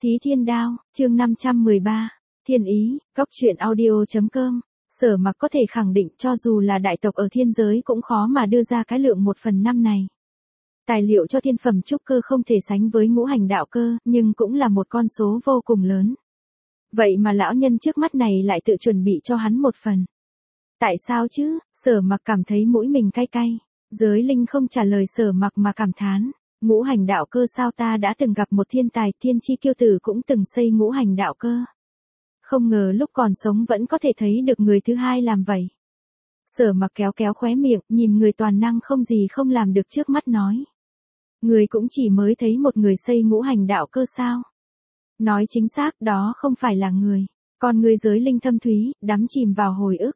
Thí Thiên Đao, chương 513, Thiên Ý, Góc truyện audio.com. Sở Mặc có thể khẳng định cho dù là đại tộc ở thiên giới cũng khó mà đưa ra cái lượng 1/5 này. Tài liệu cho thiên phẩm trúc cơ không thể sánh với ngũ hành đạo cơ, nhưng cũng là một con số vô cùng lớn. Vậy mà lão nhân trước mắt này lại tự chuẩn bị cho hắn một phần. Tại sao chứ? Sở Mặc cảm thấy mũi mình cay cay. Giới linh không trả lời Sở Mặc mà cảm thán. Ngũ hành đạo cơ sao, ta đã từng gặp một thiên tài, thiên chi kiêu tử cũng từng xây ngũ hành đạo cơ. Không ngờ lúc còn sống vẫn có thể thấy được người thứ hai làm vậy. Sở Mặc kéo kéo khóe miệng, nhìn người toàn năng không gì không làm được trước mắt nói. Người cũng chỉ mới thấy một người xây ngũ hành đạo cơ sao? Nói chính xác, đó không phải là người. Còn người giới linh thâm thúy, đắm chìm vào hồi ức.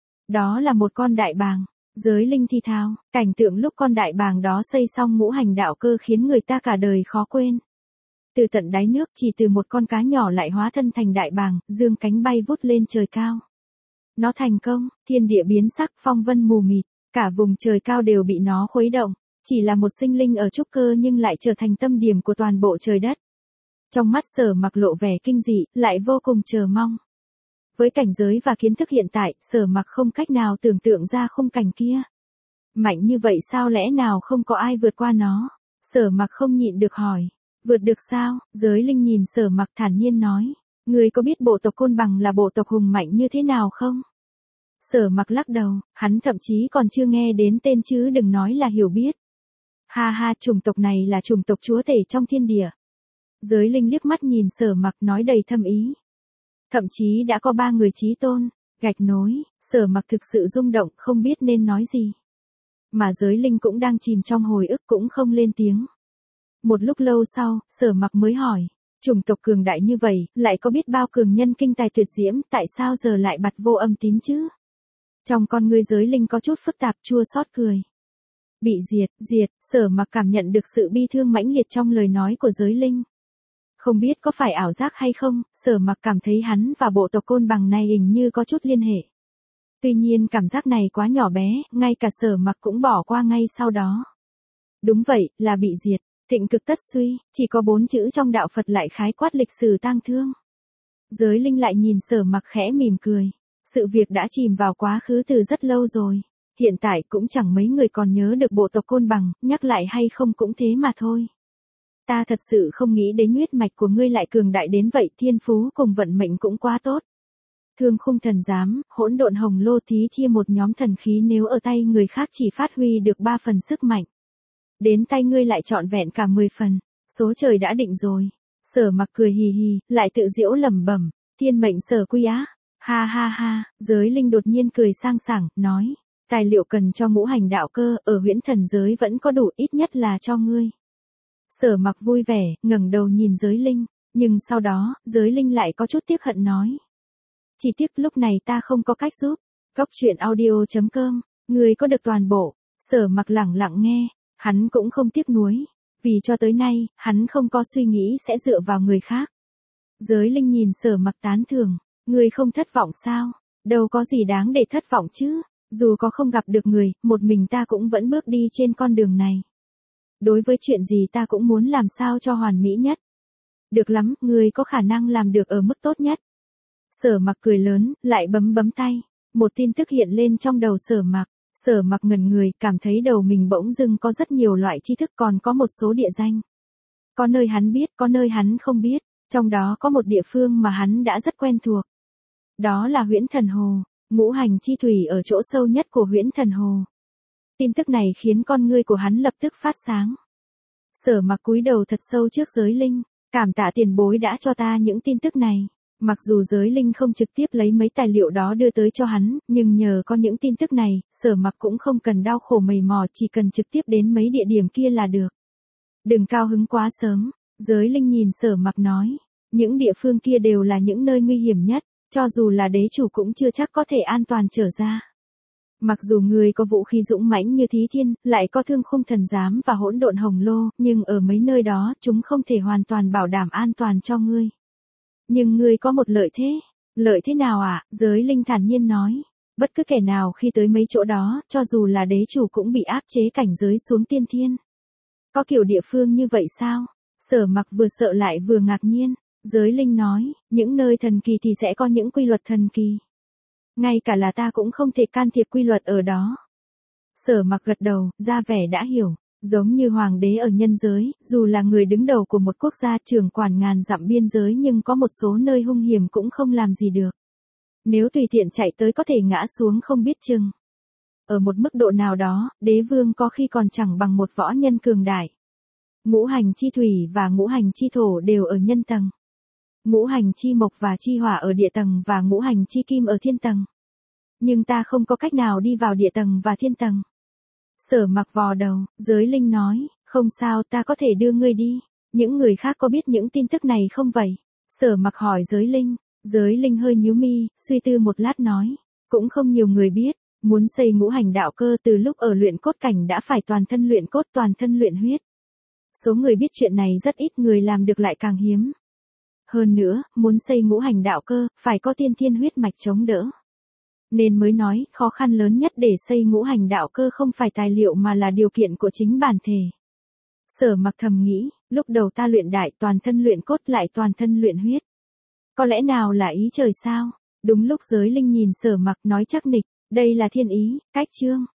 Đó là một con đại bàng. Giới linh thi thao, cảnh tượng lúc con đại bàng đó xây xong ngũ hành đạo cơ khiến người ta cả đời khó quên. Từ tận đáy nước chỉ từ một con cá nhỏ lại hóa thân thành đại bàng, dương cánh bay vút lên trời cao. Nó thành công, thiên địa biến sắc, phong vân mù mịt, cả vùng trời cao đều bị nó khuấy động. Chỉ là một sinh linh ở trúc cơ nhưng lại trở thành tâm điểm của toàn bộ trời đất. Trong mắt Sở Mặc lộ vẻ kinh dị, lại vô cùng chờ mong. Với cảnh giới và kiến thức hiện tại, Sở Mặc không cách nào tưởng tượng ra khung cảnh kia. Mạnh như vậy sao, lẽ nào không có ai vượt qua nó? Sở Mặc không nhịn được hỏi. Vượt được sao? Giới linh nhìn Sở Mặc thản nhiên nói. Người có biết bộ tộc Côn Bằng là bộ tộc hùng mạnh như thế nào không? Sở Mặc lắc đầu, hắn thậm chí còn chưa nghe đến tên chứ đừng nói là hiểu biết. Ha ha, chủng tộc này là chủng tộc chúa tể trong thiên địa. Giới linh liếc mắt nhìn Sở Mặc nói đầy thâm ý. Thậm chí đã có 3 người chí tôn, gạch nối. Sở Mặc thực sự rung động, không biết nên nói gì. Mà giới linh cũng đang chìm trong hồi ức cũng không lên tiếng. Một lúc lâu sau, Sở Mặc mới hỏi. Chủng tộc cường đại như vậy, lại có biết bao cường nhân kinh tài tuyệt diễm, tại sao giờ lại bặt vô âm tín chứ? Trong con ngươi giới linh có chút phức tạp, chua xót cười. Bị diệt, Sở Mặc cảm nhận được sự bi thương mãnh liệt trong lời nói của giới linh. Không biết có phải ảo giác hay không, Sở Mặc cảm thấy hắn và bộ tộc Côn Bằng này hình như có chút liên hệ. Tuy nhiên cảm giác này quá nhỏ bé, ngay cả Sở Mặc cũng bỏ qua ngay sau đó. Đúng vậy, là bị diệt, thịnh cực tất suy, chỉ có 4 chữ trong đạo Phật lại khái quát lịch sử tang thương. Giới linh lại nhìn Sở Mặc khẽ mỉm cười. Sự việc đã chìm vào quá khứ từ rất lâu rồi. Hiện tại cũng chẳng mấy người còn nhớ được bộ tộc Côn Bằng, nhắc lại hay không cũng thế mà thôi. Ta thật sự không nghĩ đến huyết mạch của ngươi lại cường đại đến vậy, thiên phú cùng vận mệnh cũng quá tốt. Thương khung thần giám, hỗn độn hồng lô thí thiên, một nhóm thần khí nếu ở tay người khác chỉ phát huy được 3 phần sức mạnh. Đến tay ngươi lại trọn vẹn cả 10 phần, số trời đã định rồi. Sở Mặc cười hì hì, lại tự giễu lẩm bẩm, thiên mệnh sở quy á. Ha ha ha, giới linh đột nhiên cười sang sảng, nói. Tài liệu cần cho ngũ hành đạo cơ, ở huyễn thần giới vẫn có đủ, ít nhất là cho ngươi. Sở Mặc vui vẻ, ngẩng đầu nhìn giới linh, nhưng sau đó, giới linh lại có chút tiếc hận nói. Chỉ tiếc lúc này ta không có cách giúp. Góc truyện audio.com, ngươi có được toàn bộ. Sở Mặc lẳng lặng nghe, hắn cũng không tiếc nuối, vì cho tới nay, hắn không có suy nghĩ sẽ dựa vào người khác. Giới linh nhìn Sở Mặc tán thưởng, ngươi không thất vọng sao? Đâu có gì đáng để thất vọng chứ. Dù có không gặp được người, một mình ta cũng vẫn bước đi trên con đường này. Đối với chuyện gì ta cũng muốn làm sao cho hoàn mỹ nhất. Được lắm, ngươi có khả năng làm được ở mức tốt nhất. Sở Mặc cười lớn, lại bấm tay. Một tin tức hiện lên trong đầu Sở Mặc. Sở Mặc ngẩn người, cảm thấy đầu mình bỗng dưng có rất nhiều loại tri thức, còn có một số địa danh. Có nơi hắn biết, có nơi hắn không biết. Trong đó có một địa phương mà hắn đã rất quen thuộc. Đó là Huyễn Thần Hồ. Ngũ hành chi thủy ở chỗ sâu nhất của Huyễn Thần Hồ. Tin tức này khiến con ngươi của hắn lập tức phát sáng. Sở Mặc cúi đầu thật sâu trước giới linh, cảm tạ tiền bối đã cho ta những tin tức này. Mặc dù giới linh không trực tiếp lấy mấy tài liệu đó đưa tới cho hắn, nhưng nhờ có những tin tức này, Sở Mặc cũng không cần đau khổ mầy mò, chỉ cần trực tiếp đến mấy địa điểm kia là được. Đừng cao hứng quá sớm, giới linh nhìn Sở Mặc nói. Những địa phương kia đều là những nơi nguy hiểm nhất. Cho dù là đế chủ cũng chưa chắc có thể an toàn trở ra. Mặc dù người có vũ khí dũng mãnh như Thí Thiên, lại có thương khung thần giám và hỗn độn hồng lô, nhưng ở mấy nơi đó chúng không thể hoàn toàn bảo đảm an toàn cho ngươi. Nhưng ngươi có một lợi thế. Lợi thế nào ạ? Giới linh thản nhiên nói. Bất cứ kẻ nào khi tới mấy chỗ đó, cho dù là đế chủ cũng bị áp chế cảnh giới xuống tiên thiên. Có kiểu địa phương như vậy sao? Sở Mặc vừa sợ lại vừa ngạc nhiên. Giới linh nói, những nơi thần kỳ thì sẽ có những quy luật thần kỳ. Ngay cả là ta cũng không thể can thiệp quy luật ở đó. Sở Mặc gật đầu, ra vẻ đã hiểu. Giống như hoàng đế ở nhân giới, dù là người đứng đầu của một quốc gia trưởng quản ngàn dặm biên giới nhưng có một số nơi hung hiểm cũng không làm gì được. Nếu tùy tiện chạy tới có thể ngã xuống không biết chừng. Ở một mức độ nào đó, đế vương có khi còn chẳng bằng một võ nhân cường đại. Ngũ hành chi thủy và ngũ hành chi thổ đều ở nhân tầng. Ngũ hành chi mộc và chi hỏa ở địa tầng và ngũ hành chi kim ở thiên tầng. Nhưng ta không có cách nào đi vào địa tầng và thiên tầng. Sở Mặc vò đầu, Giới linh nói, không sao, ta có thể đưa ngươi đi. Những người khác có biết những tin tức này không vậy? Sở Mặc hỏi Giới linh hơi nhíu mi, suy tư một lát nói, cũng không nhiều người biết, muốn xây ngũ hành đạo cơ từ lúc ở luyện cốt cảnh đã phải toàn thân luyện cốt toàn thân luyện huyết. Số người biết chuyện này rất ít, người làm được lại càng hiếm. Hơn nữa, muốn xây ngũ hành đạo cơ, phải có tiên thiên huyết mạch chống đỡ. Nên mới nói, khó khăn lớn nhất để xây ngũ hành đạo cơ không phải tài liệu mà là điều kiện của chính bản thể. Sở Mặc thầm nghĩ, lúc đầu ta luyện đại toàn thân luyện cốt lại toàn thân luyện huyết. Có lẽ nào là ý trời sao? Đúng lúc Giới linh nhìn Sở Mặc nói chắc nịch, đây là thiên ý, cách chương.